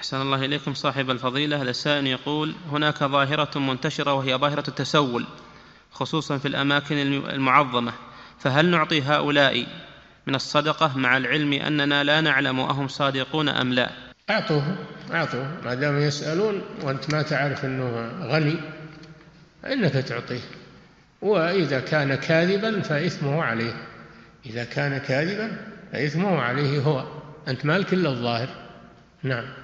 أحسن الله إليكم صاحب الفضيلة. السائل يقول: هناك ظاهرة منتشرة وهي ظاهرة التسول، خصوصا في الأماكن المعظمة، فهل نعطي هؤلاء من الصدقة مع العلم أننا لا نعلم أهم صادقون أم لا؟ أعطوه ما دام يسألون وأنت ما تعرف أنه غني إنك تعطيه، وإذا كان كاذبا فإثمه عليه، هو، أنت مالك إلا الظاهر. نعم.